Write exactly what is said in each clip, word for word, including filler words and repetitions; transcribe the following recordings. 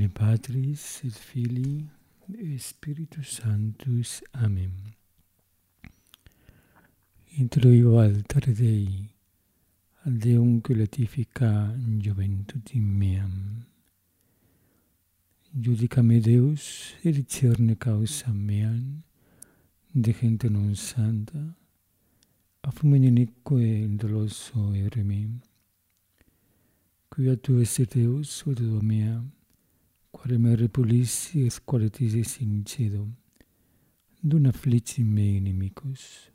Nomine Patris et Filii et Spiritus Sanctus. Amen. Introio altare Dei, al Deum que latifica juventutim meam. Judicame Deus, et discerne causa meam, de gente non santa, afflumen inique doloso ere me. Quia tu esse Deus, o Deo mea, quare me repulissi et quare tisi sincedo, dun afflicti mei inimicos.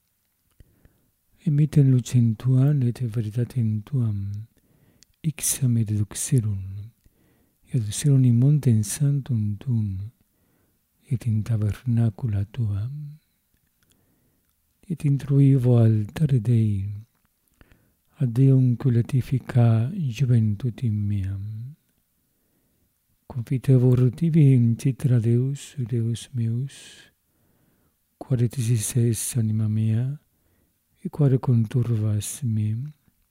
Emiten lucem tuam et veritatem tuam, ixam et duxerum, et duxerum in montem santum tuum, et in tabernacula tuam. Et intruivo altare Dei, ad Deum que latifica juventutim meam. Confitevor tibi in citra Deus, Deus meus, quare tisis es anima mea, e quare conturvas me.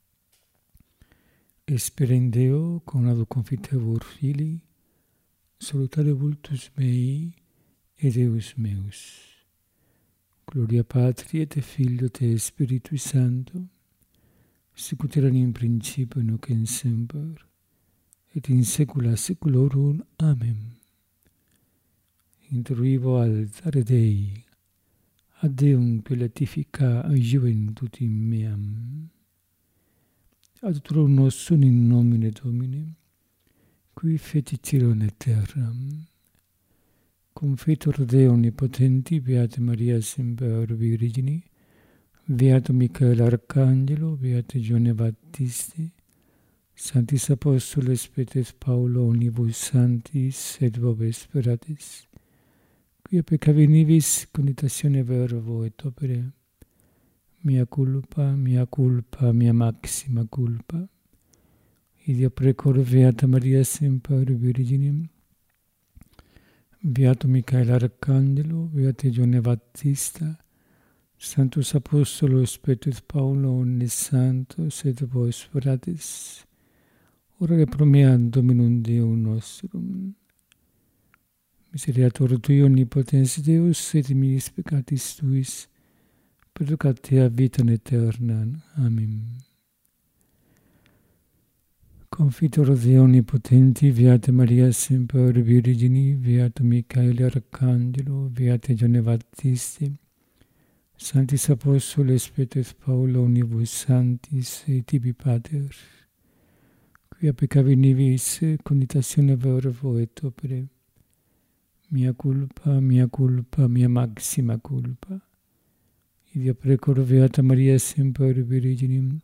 Esperen Deo, conado confitevor Filii, salutare vultus mei, e Deus meus. Gloria Patri et Filio et Spiritui Sancto, sicut erat in principio nunc et semper, et in saecula saeculorum. Amen. Intruivo altare Dei, ad Deum que latifica juventutim meam. Adiutorium nostrum in nomine Domini, qui fecit caelum et terram. Confiteor Deo omnipotenti, Beata Maria semper Virgini, Beato Michael Arcangelo, Beate Giovanni Baptisti, Sanctis Apostoles Petrus Paulo omnibus sanctis et vobis speratis, quia peccavi nivis conitatione verbo et opere, mea culpa, mea culpa, mea maxima culpa, ideo precor Beata Maria semper Virginim, Beato Michael Arcangelo, Beate Giovanni Battista, Sanctus Apostolos Petrus Paulo omnes santos et vos fratres, ora pro mea Dominum Deum nostrum. Misericordiae Tui omnipotens Deus, et miis peccatis Tuis, perducat tea vitam aeternam. Amen. Confitor Deo omnipotenti, Beata Maria semper Virgini, Beato Michael Arcangelo, Beate Giovanni Baptisti, Sanctis Apostoles Petrus Paulo omnibus sanctis et tibi Pater, quia peccavi nivis conitatione verbo et opere, mea culpa, mea culpa, mea maxima culpa, ideo precor Beata Maria semper Virginim,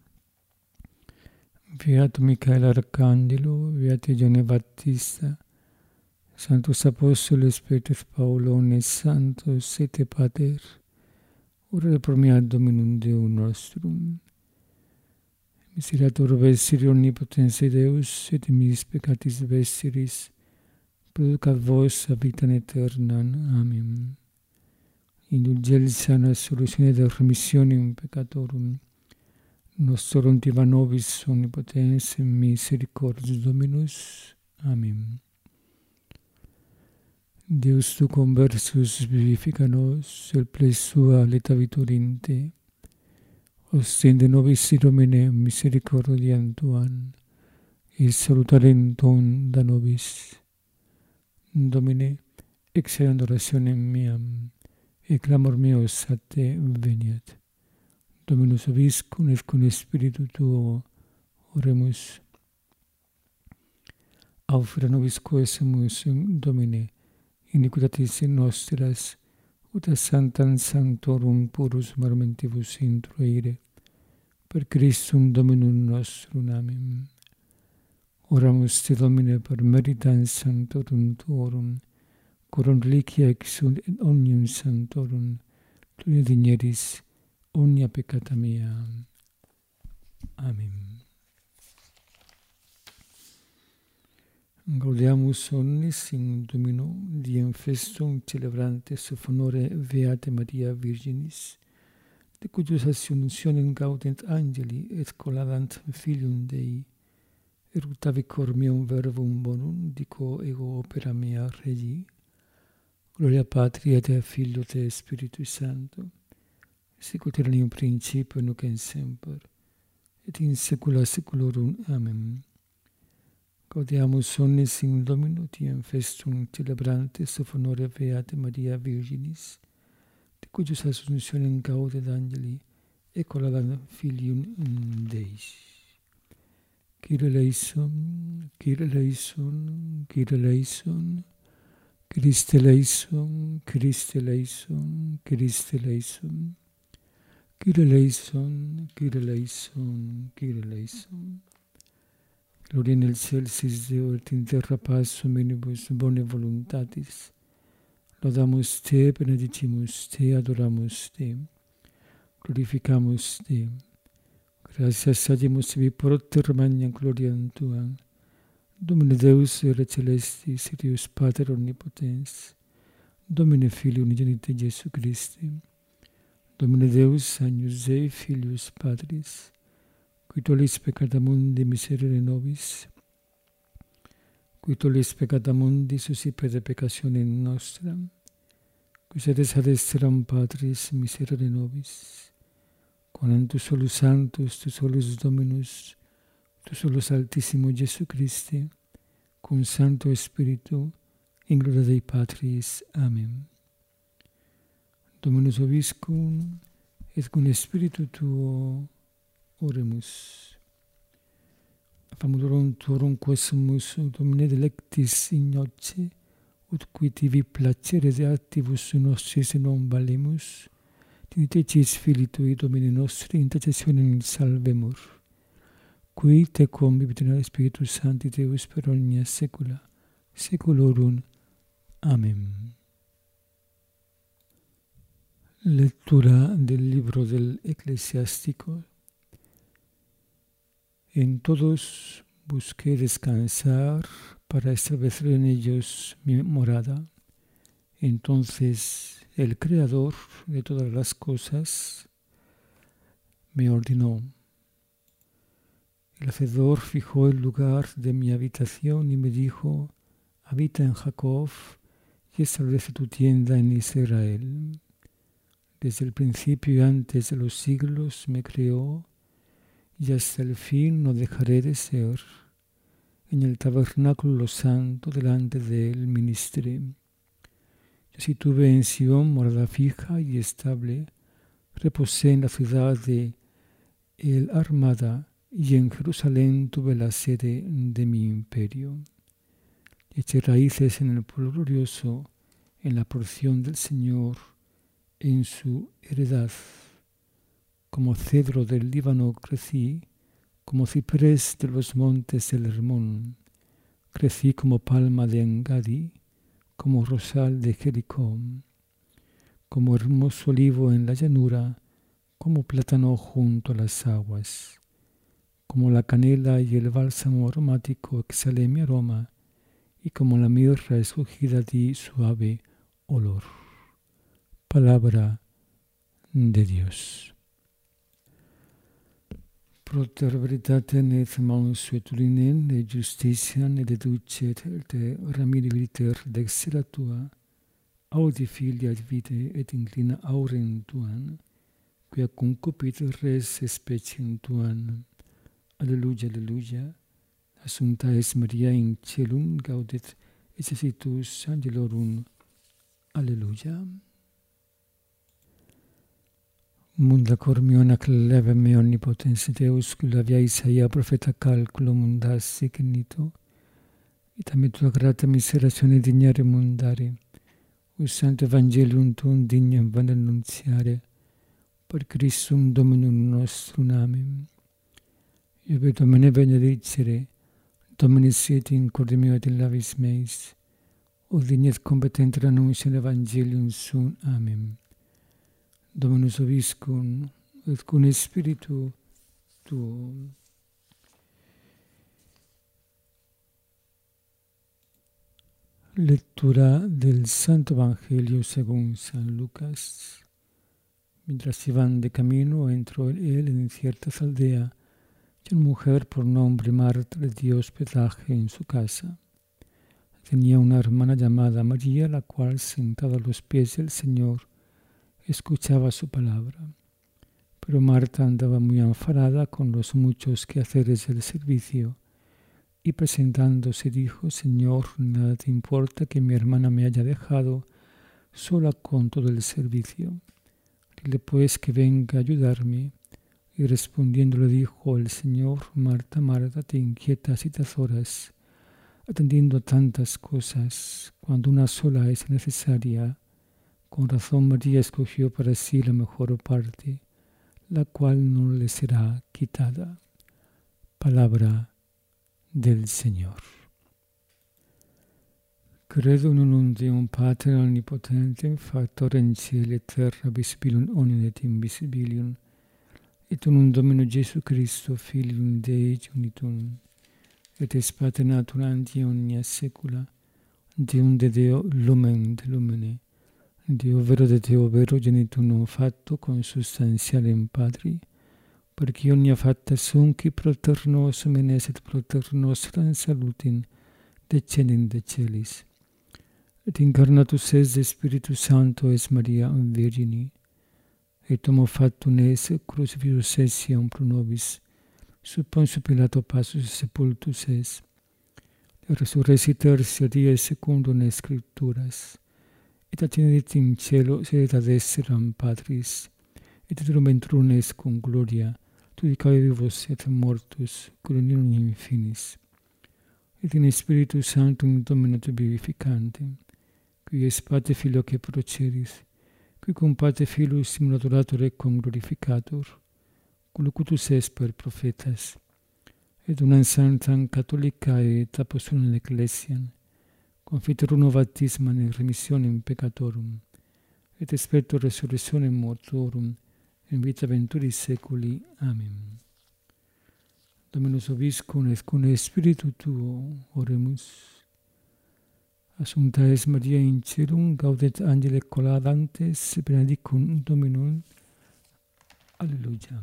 Beato Michael Arcangelo, Beate Giovanni Battista, Sanctus Apostoles Petrus Paulo omnes santos et Pater, ora pro mea Dominum Deum nostrum. Misericordiae vestri omnipotens Deus, et miis peccatis vestris, producat vos a vitam aeternam. Amen. Indulgentia et solutione et remissionem peccatorum, nostrorum tiva nobis omnipotens misericordius Dominus. Amen. Deus tu conversus vivifica nos, el ple sua leta vitorinte, ostende nobis Domine misericordiam tuam, et salutarem tuum da nobis. Domine, exeant orationem meam, et clamor meus a te veniat. Dominus vobiscum et cum spiritu tuo, oremus. Aufera nobis quesumus, Domine, iniquitatis nostras, ut a sanctam sanctorum purus momentibus introire, per Christum Dominum nostrum. Amen. Oramus te Domine per meritam sanctorum tuorum, coram reliquia exunt et omnium sanctorum, tu digneris omnia peccata mea. Amen. Gaudeamus omnes in Domino, diem festum celebrantes of honore Beate Maria Virginis, de cujus assumptionem gaudent angeli et colladant Filium Dei, Erutavi cor meum verbum bonum, dico ego opera mea regi. Gloria Patri et Filio et Spiritus Sancto, sic ut erat in principio nunc et semper, et in saecula saeculorum. Amen. Gaudeamus omnes in Domino, diem festum celebrantes of honore Beate Maria Virginis, de cujus assumptionem gaudet angeli, et coladam Filium Deis. Kyrie eleison, Kyrie eleison, Kyrie eleison, Christe eleison, Christe eleison, Christe eleison, Kyrie eleison, Kyrie eleison, Kyrie eleison. Gloria in excelsis Deo et in terra paz hominibus bone voluntatis. Laudamus Te, benedicimus Te, adoramus Te, glorificamus Te. Gratias agimus tibi propter magnam gloriam Tuam. Domine Deus ere celestis, Sirius Pater omnipotens, Domine Filii unigenite Iesu Christi, Domine Deus agnus Dei Filius Patris, qui tollis peccata mundi miserere nobis, qui tollis peccata mundi suscipe de peccationem nostram, qui sedes ad exteram Patris miserere nobis, con tu solus Sanctus, tu solus Dominus, tu solus Altissimo Iesu Christi, cum Sancto Spiritu, in gloria Dei Patris. Amen. Dominus vobiscum, et cum Spiritu Tuo, oremus. Famulorum Tuorum quesumus, Domine delectis in noce, ut qui tibi placere de activus nostris non valemus, Tinitecis Filii Tui, Domine nostri, intercessionem salvemur. Qui tecum vivit Spiritus Sancti Deus per omnia saecula saeculorum. Amen. Lectura del libro del Eclesiástico. En todos busqué descansar para establecer en ellos mi morada. Entonces el Creador de todas las cosas me ordenó. El Hacedor fijó el lugar de mi habitación y me dijo: habita en Jacob y establece tu tienda en Israel. Desde el principio y antes de los siglos me creó, y hasta el fin no dejaré de ser. En el tabernáculo santo delante de él ministré. Yo sí tuve en Sion morada fija y estable, reposé en la ciudad de El Armada, y en Jerusalén tuve la sede de mi imperio. Eché raíces en el pueblo glorioso, en la porción del Señor, en su heredad. Como cedro del Líbano crecí, como ciprés de los montes del Hermón. Crecí como palma de Engadi, como rosal de Jericó, como hermoso olivo en la llanura, como plátano junto a las aguas. Como la canela y el bálsamo aromático exhalé mi aroma, y como la mirra escogida di suave olor. Palabra de Dios. Proter veritatem et mansuetudinem et justitiam et deducet te ramidibiliter dextra tua, audi filia et vitae et inclina aurem tuam, quia concupit res speciem tuam. Alleluia, alleluia. Assumpta es Maria in caelum, gaudet exercitus angelorum. Alleluia. Munda cor meo nac leve me omnipotens Deus, cula via Isaia profeta calculo mundas signito, et ame tua grata miseratione dignare mundare, us santo evangelium tuum dignam van annunziare, per Christum Dominum nostrum. Amen. Iube Domine benedicere, Domine siet in corde meo et in labis meis, o dignet competent annunciam evangelium sum. Amen. Dominus vobiscum, et cum Spiritu Tuum. Lectura del Santo Evangelio según San Lucas. Mientras iban de camino, entró él en cierta aldea Y una mujer por nombre Marta le dio hospedaje en su casa. Tenía una hermana llamada María, la cual, sentada a los pies del Señor, escuchaba su palabra. Pero Marta andaba muy enfadada con los muchos quehaceres del servicio, y presentándose dijo: Señor, nada te importa que mi hermana me haya dejado sola con todo el servicio. Dile pues que venga a ayudarme. Y respondiendo le dijo el Señor: Marta, Marta, te inquietas y te azoras, atendiendo a tantas cosas, cuando una sola es necesaria. Con razón María escogió para sí la mejor parte, la cual no le será quitada. Palabra del Señor. Credo in unum Deum Pater omnipotente, factor in cielo et terra, visibilium omnium et invisibilium, et unum Domino Jesu Christo, Filium Dei unitum, et es Pater natura ante omnia saecula, Deum de Deo, lumen de lumine, Deo vero de Deo vero, genitum non fatto, consubstantialem Patri, perché omnia fatta sunt pro ter nos menes et pro ter nostram salutim descendit de celis. Et incarnatus es de Spiritus Sancto es Maria Virgini, et homo factum es crucifixus essiam pro nobis, sub Pontio Pilato passus sepultus es, resurrexit tertia die secundum in Scripturas, et ascendit in cielo, sedet ad exteram Patris, et trumentum est cum gloria, judicavi vivos et mortus, coroninum in finis, et in Spiritus Sanctum Domino te vivificantem, qui es Pater Filio che procedis, qui cum Pater Filius simulator et cum glorificator, cum locutus est per prophetas, et unam sanctam catholica et apostolica ecclesiam, confiteor uno baptismam in remissionem peccatorum, et expecto resurrectionem mortuorum, in vita venturis saeculi. Amen. Dominus vobiscum et cum Spiritu tuo, oremus. Assumpta es Maria in caelum, gaudet angeli coladantes, benedicum Dominum. Alleluia.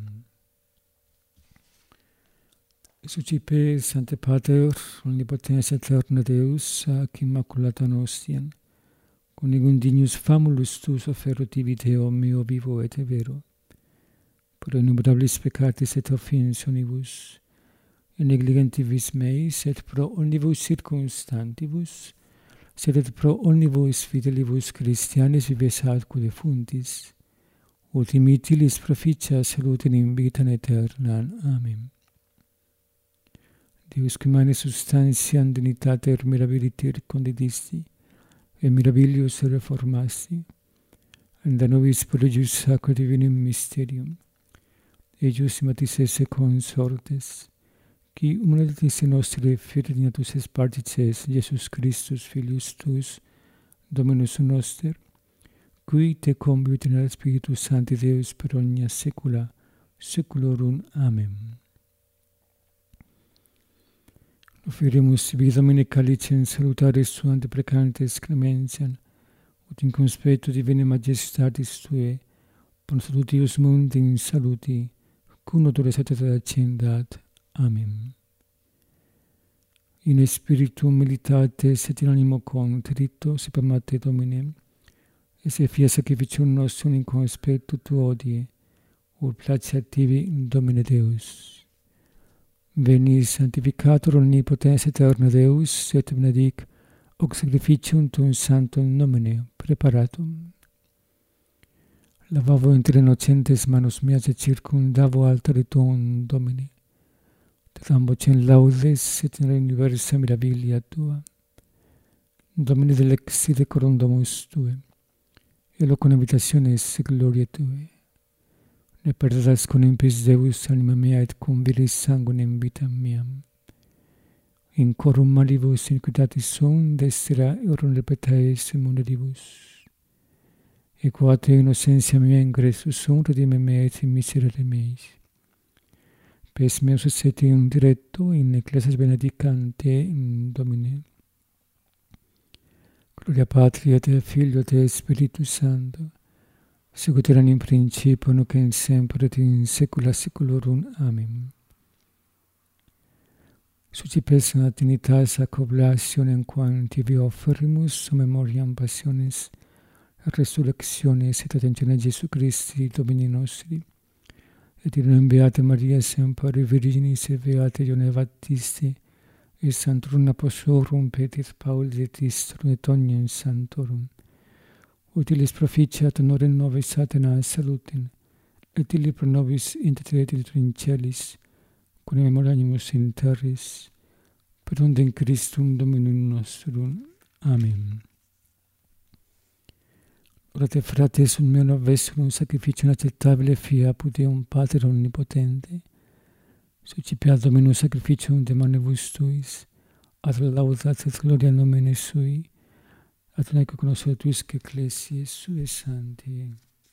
Sucipe, Sancte Pater, omnipotens aeterna Deus, ac immaculata nostiam, conigum dignus famulus tuus offeruti Deo meo vivo et vero, pro innumerabilis peccatis et offensionibus, in negligentibus meis, et pro omnibus circumstantibus, sed et pro omnibus fidelibus Christianis vives atque defuntis, ultimitilis proficia salutem in vitam aeternam. Amen. Deus qui mane substantiam dignitater mirabiliter condidisti, et mirabilius reformasti, and da nobis prodigius sacro divinum mysterium, eius matis esse consortes, qui humanitas nostre fidelitatis es partices Iesus Christus Filius tuus, Dominus noster, qui te convit in Spiritus Sancti Deus per omnia saecula saeculorum. Amen. Offeremus tibi Domine calicem salutaris tuam deprecantes clementiam, ut in conspectu divine majestatis Tuae, constitutius mundi in saluti, cum odores sanctitatis accendat. Amen. In spiritu militates et in animo contrito si permate Domine, et se fia sacrificium nostrum in conspectu Tuo odie, ut placeat tibi Domine Deus. Veni sanctificator omnipotens aeterna Deus, et benedic hoc sacrificium tuum sanctum nomine preparatum. Lavavo inter innocentes manus meas et circumdavo altare tuum Domine. Te dam vocem laudes et in universa mirabilia Tua. Domine delexi decorum domus Tuae, et locum habitationis gloria Tuae. Ne perdas con impis Deus anima mea et cum viris sanguinem vitam meam. In corum malibus iniquitatis sum destera eorum repetaes munderibus. E quate innocentia mea ingressus sum redime mea et in miserere meis. Pes meus et in directo in ecclesias benedicante in Domine. Gloria Patri et Filio et Spiritus Sancto, sicut erat in principio, nunc et in semper et in saecula saeculorum. Amen. Sucipes Trinitas ac oblationem quam tibi offerimus, so memoriam passiones, resurrectiones et ascensiones Jesu Christi, Domini nostri, et in Beata Maria semper Virginis et Beate Ioanne Baptisti, et Sanctorum Apostolorum Petris Pauli et Istrum et omnium Sanctorum, utilis proficiat honorem nobis Satana salutem, et illi pro nobis intercedit in celis, quam memoriamus in terris, per ondem Christum Dominum nostrum. Amen. Orate frates, un meo novestum, un sacrificium acceptabile fiaput Deum Pater Omnipotente, sucipiat Dominus sacrificium de manibus tuis, ad laudat et gloria nomine sui, ad unico connoscetuisque ecclesiae sue sancti.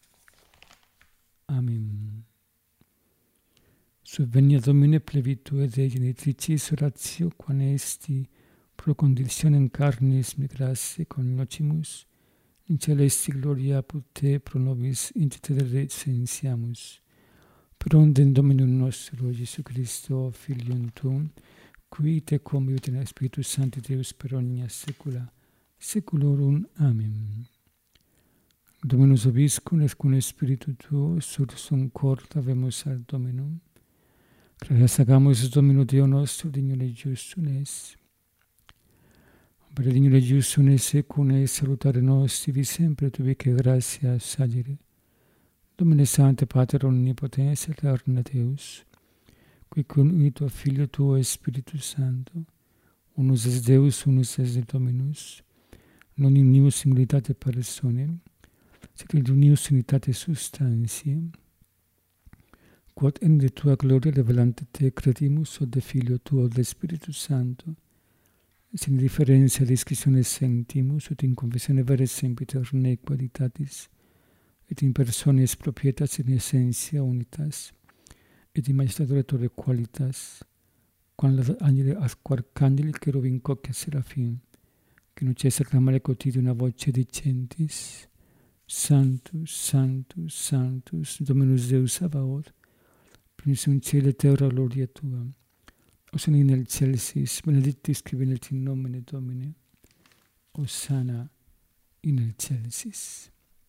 Amen. Subvenia Domine plevitue Dei genitricis oratio, quan esti pro conditionem carnis migrasse cognoscimus, in celesti gloria apud Te pro nobis intercedere sensiamus. Per ondem Dominum nostro, Iesu Christo, Filium Tuum, qui Te convivit in Spiritus Sancti Deus per omnia saecula saeculorum. Amen. Dominus vobiscum et cum Spiritu Tuo, sursum corda vemus ad Dominum. Gratias agamus Domino Deo nostro, dignum et justum es. Per dignum et justum es, cum es salutare nostri, vi sempre tubique gratia sagere. Domine Sancte Pater Omnipotens, eterna Deus, qui conito Filio Tuo et Spiritus Sancto, unus es Deus, unus es Dominus, non in unius singularitate personae, sed in unius unitate substantiae, quod in de Tua gloria revelante Te credimus, od de Filio Tuo, de Spiritus Sancto, sin differentia discretionis sentimus, ut in confessione vera sempiter nequalitatis, et in personis propietas in essentia unitas, et in majestadore qualitas, quam angeli arcangeli cherubim coque serafim, que nuces acclamare quotidiana voce dicentis, Sanctus, Sanctus, Sanctus, Dominus Deus Sabaoth, primus in cielo et terra gloria Tua, Hosanna in excelsis, benedictus qui venit in nomine Domini, Hosanna in excelsis.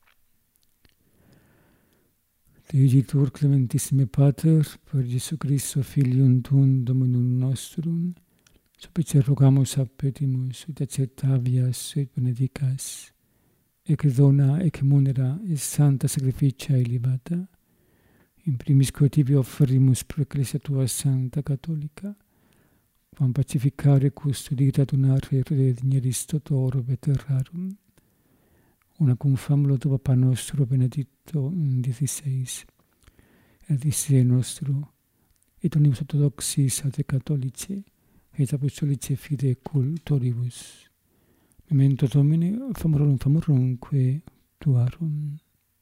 Deigitur clementissime Pater, per Iesu Christo Filium Tuum Dominum nostrum, supplice rogamus appetimus, ut accettavias et benedicas, ec dona, ec munera, et santa sacrificia elevata, in primis quo tibi offerimus pro Ecclesia Tua Sancta Catholica, quam pacificare custodire adunare redegneris toto orbe terrarum, una cum famulo tu Papa nostro Benedicto diciseis, et dicere nostro, et omnibus orthodoxis et catholici, et apostolici fide cultoribus. Memento Domini, famorum famorumque Tuarum.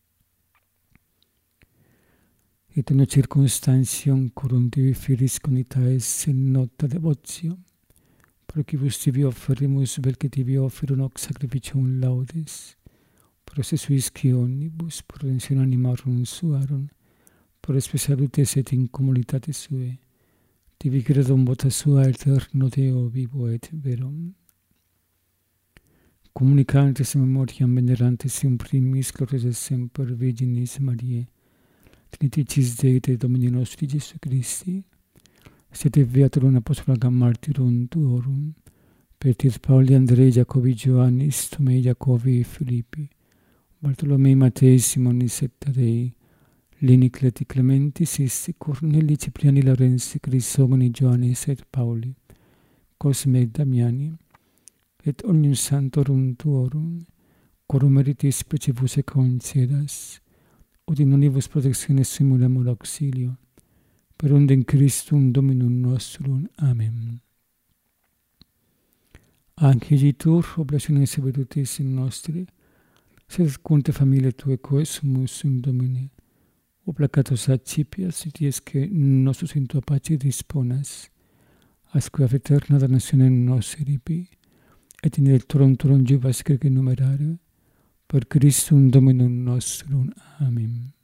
Et in circumstantium corum Dei firis conitaes in nota devotio, pro quibus tibi offerimus, vel que tibi offerum hoc sacrificium laudes, pro se suisci omnibus, pro redemptione animarum suarum, pro espe salutes et in communitatis sue, tibi credum vota sua eterno Deo vivo et verum. Communicantes memoriam venerantes in primis glorias semper Virginis Mariae, Trinitricis Dei et Domini nostri Iesu Christi, sed beaturum apostolum martyrum tuorum, Petris Pauli, Andrei, Jacobi, Ioannis, Tomei, Jacobi, Filippi, Bartolomei, Matei, Simonis et Tadei, Lini, Cleti, Clementi, Sisti, Corneli, Cipriani, Laurenzi, Crisogoni, Ioannis et Pauli, Cosme, Damiani, et omnium sanctorum tuorum, quorum meritis precibus et concedas, ut in omnibus protectionis simulamur auxilio, per ondem Christum Dominum nostrum. Amen. Angelitur, oblationes vedutis in nostri, sed conte familiae Tuae coesumus in Domine, obligatos accipias, et iesque nostros in Tua pace disponas, asque ad eterna damnationem nos eripi, et in electorum turum juvas crece numerare, per Christum Dominum nostrum. Amen.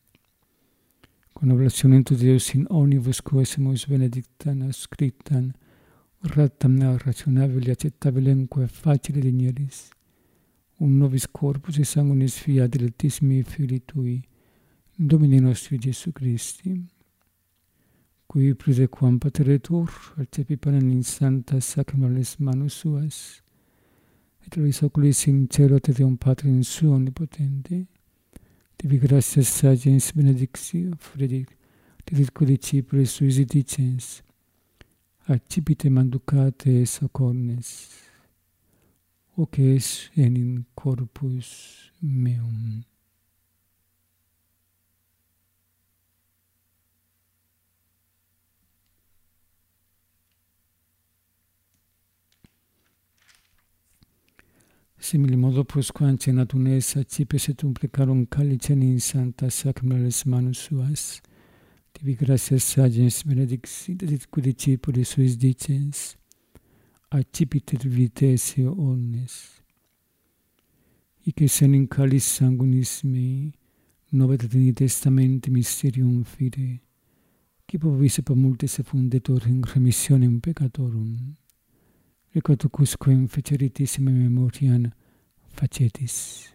Con oblationem tu Deus in omnibus quo semus benedictam ascriptam, rattamna razionabile, accettabilenque facile digneris, un nobis corpus et sanguinis fiat dilectissimi Filii Tui, Domini nostri Gesù Christi, qui praesequam pateretur, accepi panem in sancta sacramentis manus suas, et olis oculis in cielo te Deum Patrim suo omnipotente, tibi gratias sagens benedictio, fredic, titit codicipulis suis dicens, accipite manducate socornes, hoc es enim corpus meum. Simili modo prosquam cenatum es accipes et implicarum calicem in sancta sacramentis manus suas, tibi gratias sagens benedicti, et codicipulis suis dicens, accipite vitesio omnes. Hic es enim calis sanguinis mei, novet in testamentum mysterium fide, qui provice per multis effundetur in remissionem peccatorum. Recortucusquem feceritissime memoriam facetis.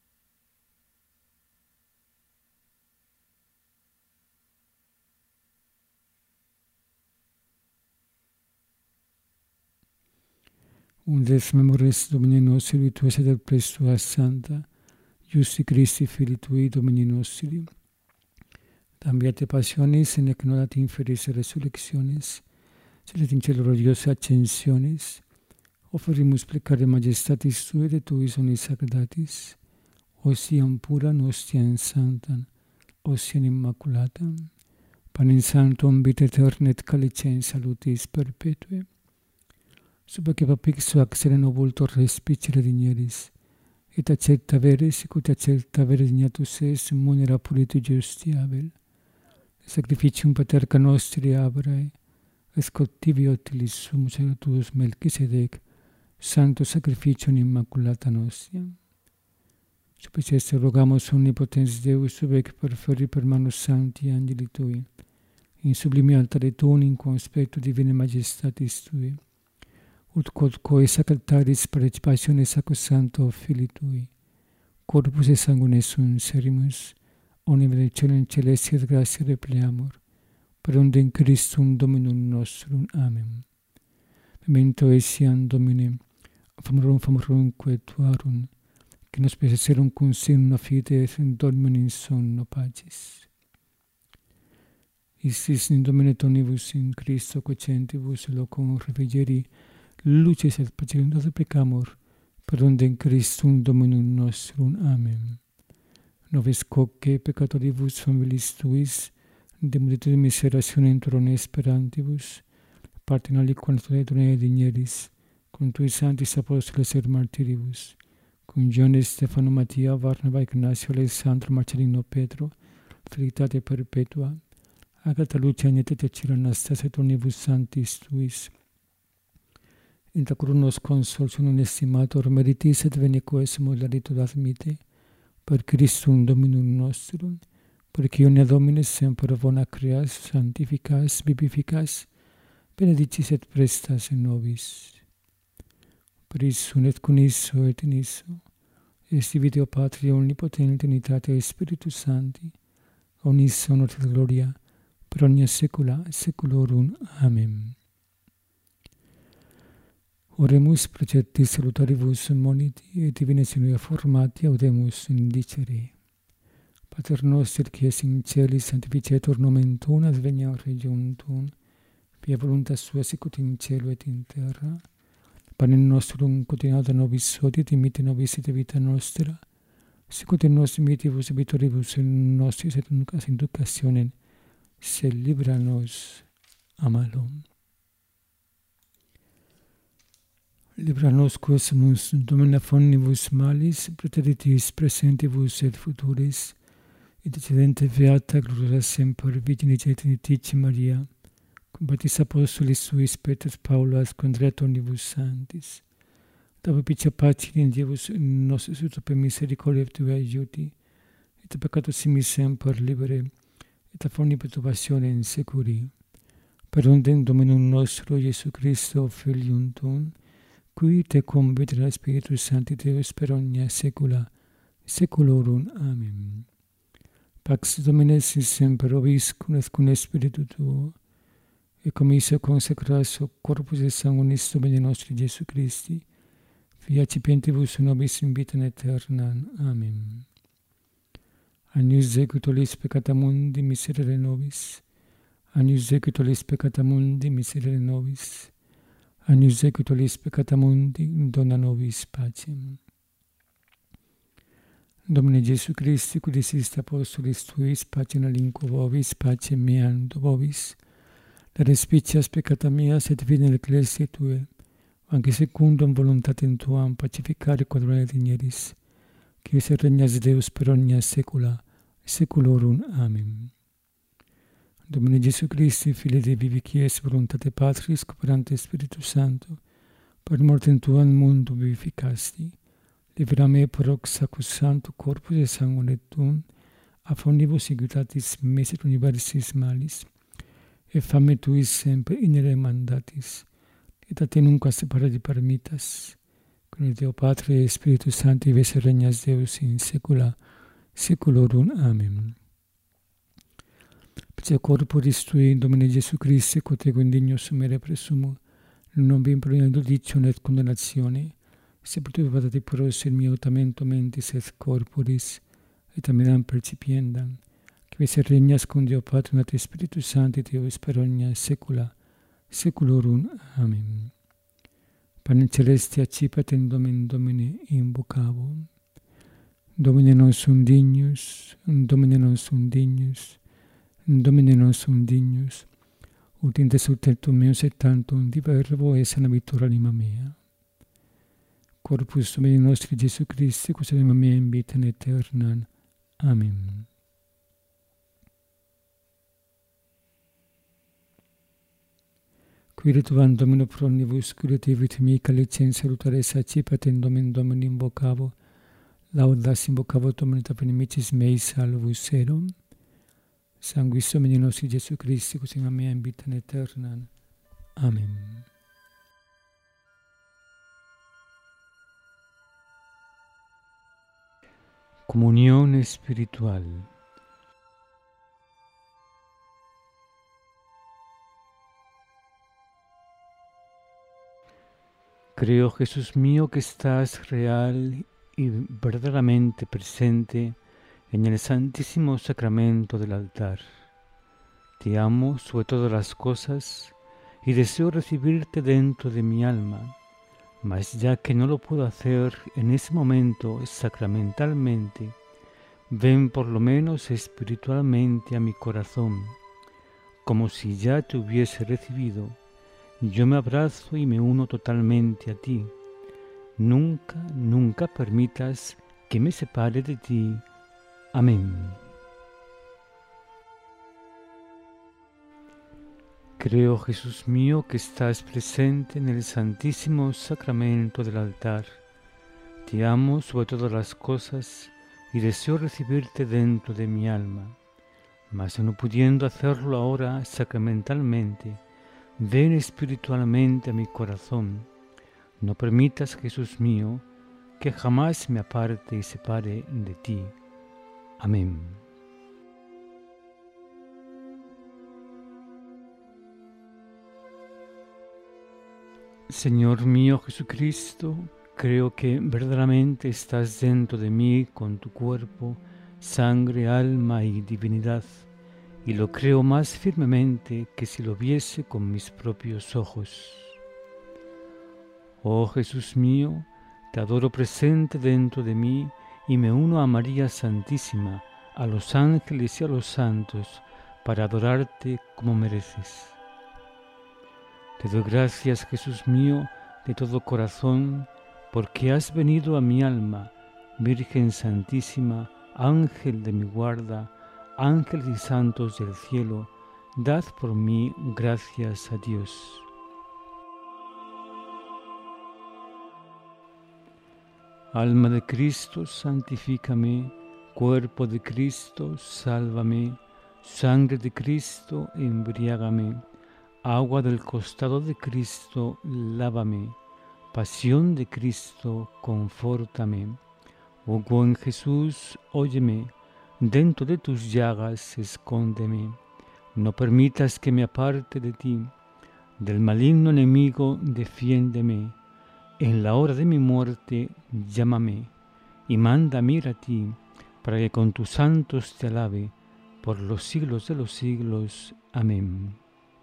Undes memores Domini nostri, tu esse del prestua santa, Justi Christi Filii Tui, Domini nostri, tambiate passionis, in ec nodat inferis resurrectionis, sed in cielo gloriosa ascensionis, offerimus plecare majestatis Tui et Tuis omnis sacerdatis, ostiam pura, ostiam sanctam, ostiam immaculatam, panem sanctum vita aeterna et calicem salutis perpetue, sub que papix hoc sereno vultor respicere digneris, et accepta vere, sicut accepta vere dignatus es, munera puriti justiavel, sacrificium paterca nostri Abrae, escotivi utilis sumus tuus Melchisedec, santo sacrificium immaculata nostra. Super esse rogamus omnipotens Deus, sub ec perferi per manus sancti angeli Tui, in sublimi altare Tuni, in conspectu divine majestatis Tui, ut quod coe sacraltaris participationis sacrosancto Filii Tui, corpus et sanguine sunt serimus, omnium celum celesti et gratia repleamur, per undem Christum Dominum nostrum. Amen. Memento etiam Domine, famorum famorumque Tuarum, que nos peserum cum signa fide et dormim in sonno pacis. Istis in Domine tonibus in Christo quocentibus locum refrigeri, lucis et pacem nos pecamur, per undem Christum Dominum nostrum. Amen. Noves quoque peccatoribus familis Tuis, de multitude miserationem turum esperantibus, partem aliquam tune digneris, cum Tui sanctis apostoles et martiribus, cum Ioannes, Stefano, Mattia, Varnava, Ignacio, Alessandro, Marcellino, Petro, felicitate perpetua, Agata, Lucia, Agneta, Cira, Anastasia, et omnibus sanctis Tuis, intra curum nos consolsum estimator meritis et veniquo modalitur admite, per Christum Dominum nostrum, perque omnia Domine semper bona creas, sanctificas, vivificas, benedicis et prestas in nobis. Per issum et con isso et in isso, est Deo Patria omnipotente, unitate Spiritus Sancti, omnis honor et gloria, per omnia saecula saeculorum. Amen. Oremus preceptis salutaribus moniti, et divine sinuia formati audemus indicere. Pater noster, qui es in celis, sanctificetur nomen Tuum, adveniat regnum Tuum, via voluntas Sua sicut in cielo et in terra. Panem nostrum quotidianum da nobis hodie, et dimitte nobis et vita nostra, sicut in nos dimittivus debitoribus nostris, et nunc inducationem, sed libera nos a malo. Libera nos quosamus Domine fonnibus malis, praeteritis presentibus et futuris, et decedente beata gloriosa semper Virgine Genitici Maria, cum Baptis Apostolis suis Petrus Paulas, condret omnibus sanctis. Da propicia pace in Dievus nostris, ut per misericordia Tua aiuti, et peccatus simis semper libere, et a forni perturbationem securi. per onde Dominum nostro Gesù Cristo, Filium Tuum, qui te convite Spiritus Sancti Deus per omnia saecula saeculorum. Amen. Pax Domini sit semper vobiscum et cum spiritu tuo, et comisso consecras corpus et sanguis Domini nostri Gesù Christi, fiacipientibus nobis in vitam aeternam. Amen. Agnus Dei, qui tollis peccata mundi, miserere nobis. Agnus Dei, qui tollis peccata mundi, miserere nobis. Agnus Dei, qui tollis peccata mundi, dona nobis pacem. Domine Gesù Christi, qui diciste apostolis tuis, pacem alinquo vobis, pacem meam do vobis, la respicias peccata meas et vide in ecclesiae Tue, anche secundum voluntatem Tuam pacificare quadrone digneris, qui se regnas Deus per omnia saecula saeculorum. Amen. Domine Gesù Christi, Fili Dei vivi, qui es voluntate Patris, cooperante Spiritus Sancto, per mortem Tuam mundo vivificasti, libera me per hoc sacrosancto corpus et sanguine Tuum, a fondibus iguitatis mesit universis malis, et fame Tuis semper inere mandatis, et a te nunca separati permittas, con Deo Patre et Spiritus Sancti ves regnas Deus in saecula saeculorum. Amen. Pece corporis Tui, Domine Gesù Christi, quotego indigno sumere presumo, non vi improniam judicium et condennatione, sepultura vadati pros in mio tamento mentis et corporis, et amiram percipiendam, que ves regnas con Deo Patrum et Spiritus Sancti Deus per omnia saecula saeculorum. Amen. Panem celeste accipatem Dominum Domine invocavo. Domine non sum dignus, Domine non sum dignus, Domine non sum dignus, ut in te subtectum meus et tantum diverbo et sanabitur anima mea. Corpus Domini nostri Gesù Christi, quos anima mea in vitam aeternam. Amen. Qui retuvam Domino pro omnibus, qui retivit mihi calicem salutare accipatem Dominum Domini invocavo, laudas invocavo Domini ab inimicis mei salvus erum. Sanguis Domini nostri Gesù Christi, quos anima mea in vitam aeternam. Amen. Comunión espiritual. Creo, Jesús mío, que estás real y verdaderamente presente en el santísimo sacramento del altar. Te amo sobre todas las cosas y deseo recibirte dentro de mi alma, mas ya que no lo puedo hacer en ese momento sacramentalmente, ven por lo menos espiritualmente a mi corazón, como si ya te hubiese recibido. Yo me abrazo y me uno totalmente a ti. Nunca, nunca permitas que me separe de ti. Amén. Creo, Jesús mío, que estás presente en el santísimo sacramento del altar. Te amo sobre todas las cosas y deseo recibirte dentro de mi alma. Mas no pudiendo hacerlo ahora sacramentalmente, ven espiritualmente a mi corazón. No permitas, Jesús mío, que jamás me aparte y separe de ti. Amén. Señor mío Jesucristo, creo que verdaderamente estás dentro de mí con tu cuerpo, sangre, alma y divinidad, y lo creo más firmemente que si lo viese con mis propios ojos. Oh Jesús mío, te adoro presente dentro de mí y me uno a María Santísima, a los ángeles y a los santos, para adorarte como mereces. Te doy gracias, Jesús mío, de todo corazón, porque has venido a mi alma, Virgen Santísima, Ángel de mi guarda, ángeles y santos del cielo, dad por mí gracias a Dios. Alma de Cristo, santifícame, cuerpo de Cristo, sálvame, sangre de Cristo, embriágame, Agua del costado de Cristo, lávame. Pasión de Cristo, confórtame. Oh buen Jesús, óyeme, dentro de tus llagas escóndeme. No permitas que me aparte de ti, del maligno enemigo defiéndeme. En la hora de mi muerte, llámame, y mándame ir a ti, para que con tus santos te alabe, por los siglos de los siglos. Amén.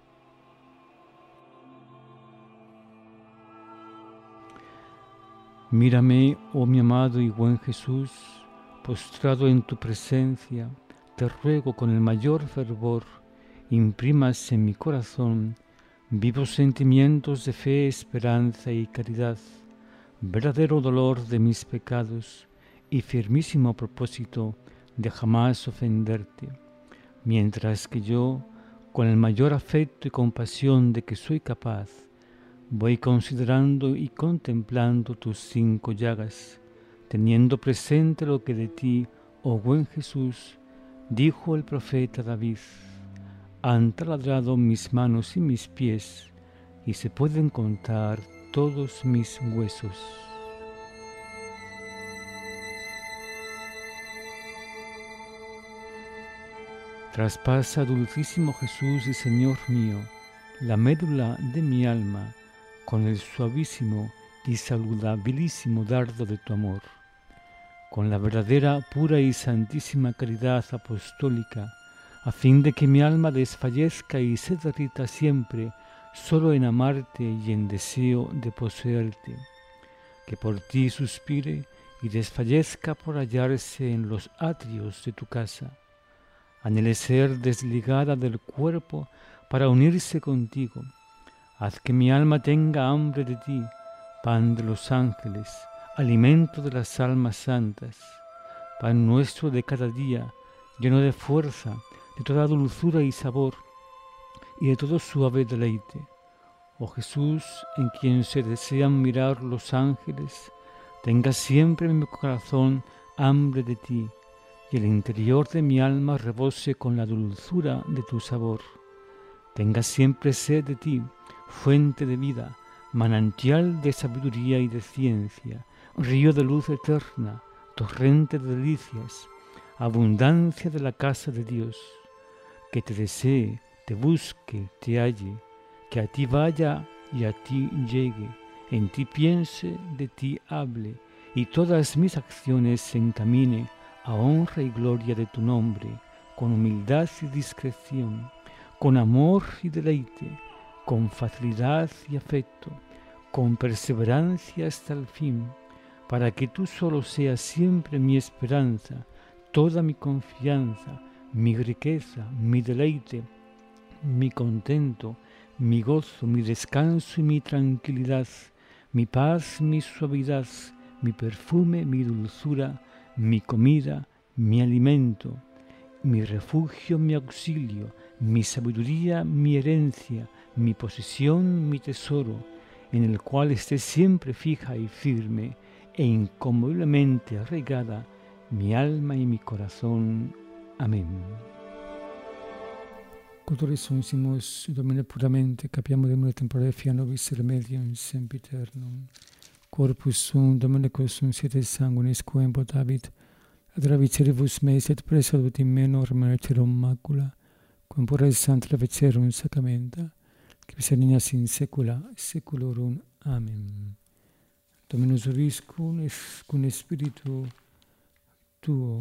Mírame, oh mi amado y buen Jesús, postrado en tu presencia, te ruego con el mayor fervor, imprimas en mi corazón vivos sentimientos de fe, esperanza y caridad, verdadero dolor de mis pecados y firmísimo propósito de jamás ofenderte, mientras que yo, con el mayor afecto y compasión de que soy capaz, voy considerando y contemplando tus cinco llagas, teniendo presente lo que de ti, oh buen Jesús, dijo el profeta David: han taladrado mis manos y mis pies, y se pueden contar todos mis huesos. Traspasa, dulcísimo Jesús y Señor mío, la médula de mi alma, con el suavísimo y saludabilísimo dardo de tu amor, con la verdadera, pura y santísima caridad apostólica, a fin de que mi alma desfallezca y se derrita siempre solo en amarte y en deseo de poseerte, que por ti suspire y desfallezca por hallarse en los atrios de tu casa, anhele ser desligada del cuerpo para unirse contigo. Haz que mi alma tenga hambre de ti, pan de los ángeles, alimento de las almas santas, pan nuestro de cada día, lleno de fuerza, de toda dulzura y sabor, y de todo suave deleite. Oh Jesús, en quien se desean mirar los ángeles, tenga siempre en mi corazón hambre de ti, y el interior de mi alma rebose con la dulzura de tu sabor. Tenga siempre sed de ti, fuente de vida, manantial de sabiduría y de ciencia, río de luz eterna, torrente de delicias, abundancia de la casa de Dios. Que te desee, te busque, te halle, que a ti vaya y a ti llegue, en ti piense, de ti hable, y todas mis acciones se encamine a honra y gloria de tu nombre, con humildad y discreción, con amor y deleite, con facilidad y afecto, con perseverancia hasta el fin, para que tú solo seas siempre mi esperanza, toda mi confianza, mi riqueza, mi deleite, mi contento, mi gozo, mi descanso y mi tranquilidad, mi paz, mi suavidad, mi perfume, mi dulzura, mi comida, mi alimento, mi refugio, mi auxilio, mi sabiduría, mi herencia, mi posesión, mi tesoro, en el cual esté siempre fija y firme e inconmoviblemente arraigada mi alma y mi corazón. Amén. Cultore sunsimus, Domine puramente, capiamo Domine temporale fia nobis remedium sempiternum. Corpus sum, Domine quosum siete sanguinis quem potavit, ad ravicere-vos meis et presalvut in meno remercerum macula, quem pura sancta vecerum sacramenta, qui serenias in saecula saeculorum. Amen. Dominus vobiscum, et cum spiritu tuo.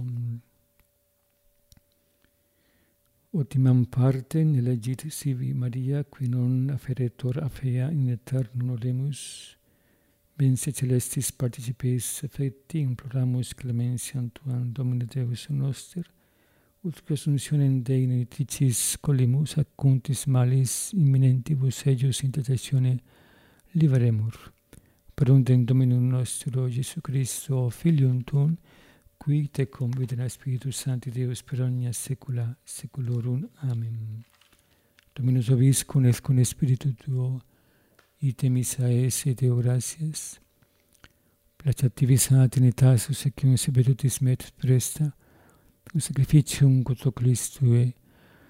Ultimam partem elegit sivi Maria, qui non afferetur a fea in aeternum olemus, bense celestis participes affecti, imploramus clementiam tuam, Domine Deus noster, ut consumptionem Dei niticis colimus ac contis malis imminentibus ejus intercessione liberemur. Per undem Dominum nostro Iesu Christo, Filium tuum, qui te convida Spiritus Sancti Deus per omnia saecula saeculorum. Amen. Dominus vobiscum et cum spiritu tuo, ite missa esse Deo gratias, placativis a Trinitas secum sebetutis met presta, tu sacrificium quod Christue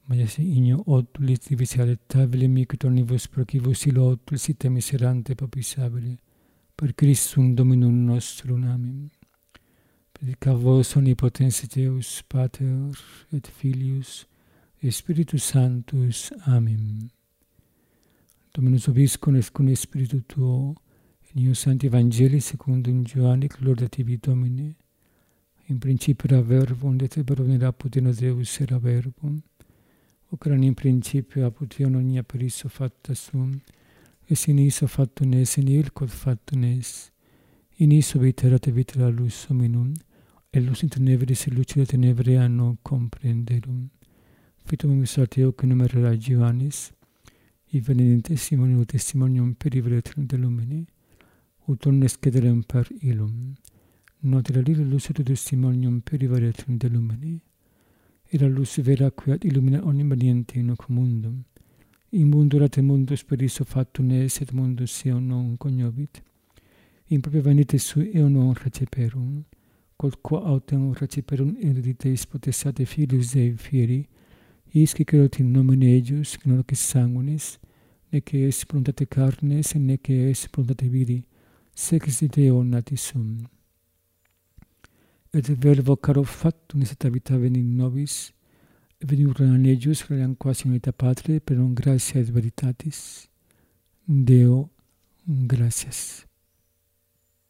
Maias igno otulis divisiale tabile micutonibus procibus ilo otulis ite miserante papisabile, per Christum Dominum nostrum. Amen. Predica vos omnipotens Deus, Pater et Filius, et Spiritus Sanctus. Amen. Dominus vobiscum et cum Spiritu tuo, in eo Sancti Evangelii secundum Ioanni, gloria tibi Domine. In principio era Verbum, et Verbum era poteno Deus, era Verbum. Ocran in principio apud eo omnia per iso facta sum, et in iso factum es, in il quod factum es. In iso vita erat et vita la lux hominum, et lux in tenebris et luce tenebrea non comprenderum. Fitum emissarat eo que numerera Ioannis, i venidin testimonium testimonium periveretur de lumine, ut omnes cederem per illum. Notera lila lux et testimonium periveretur de lumine, era lux vera quia illumina omnium veniente in hoc mundum. In mundo erat mundus per iso factum es, et mundus eo non cognovit. In propria venite sui eo non receperum, quod qua autem receperum eruditeis potestate Filius Dei fieri, isque creot in nomine eius, non hoc sanguinis, nece es voluntate carnes, nece es voluntate viri, sex Deo natis sum. Et verbo caro factum est vita venit nobis, et veniur an eius, cream quasi unita Patre, per non gratia et veritatis. Deo, gratias.